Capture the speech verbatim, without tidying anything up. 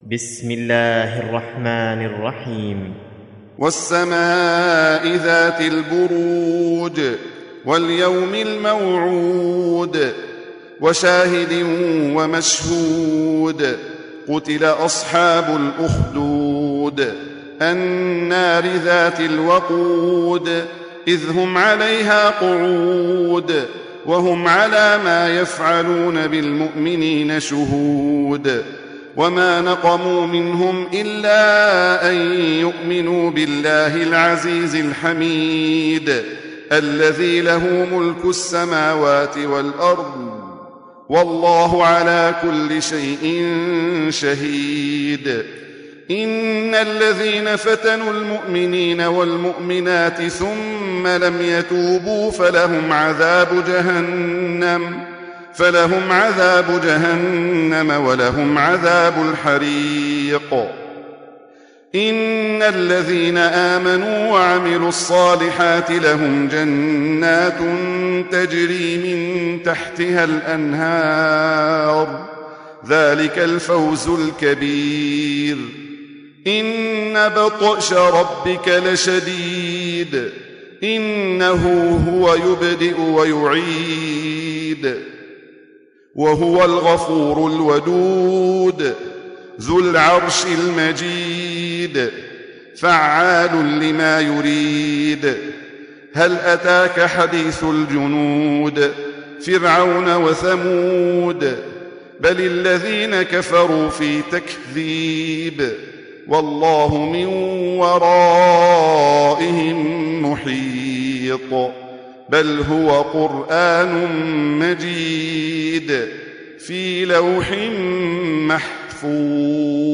بسم الله الرحمن الرحيم. والسماء ذات البروج واليوم الموعود وشاهد ومشهود قتل أصحاب الأخدود النار ذات الوقود إذ هم عليها قعود وهم على ما يفعلون بالمؤمنين شهود وما نقموا منهم إلا أن يؤمنوا بالله العزيز الحميد الذي له ملك السماوات والأرض والله على كل شيء شهيد. إن الذين فتنوا المؤمنين والمؤمنات ثم لم يتوبوا فلهم عذاب جهنم فلهم عذاب جهنم ولهم عذاب الحريق. إن الذين آمنوا وعملوا الصالحات لهم جنات تجري من تحتها الأنهار ذلك الفوز الكبير. إن بطش ربك لشديد إنه هو يبدئ ويعيد وهو الغفور الودود ذو العرش المجيد فعال لما يريد. هل أتاك حديث الجنود فرعون وثمود بل الذين كفروا في تكذيب والله من ورائهم محيط. بل هو قرآن مجيد في لوح محفوظ.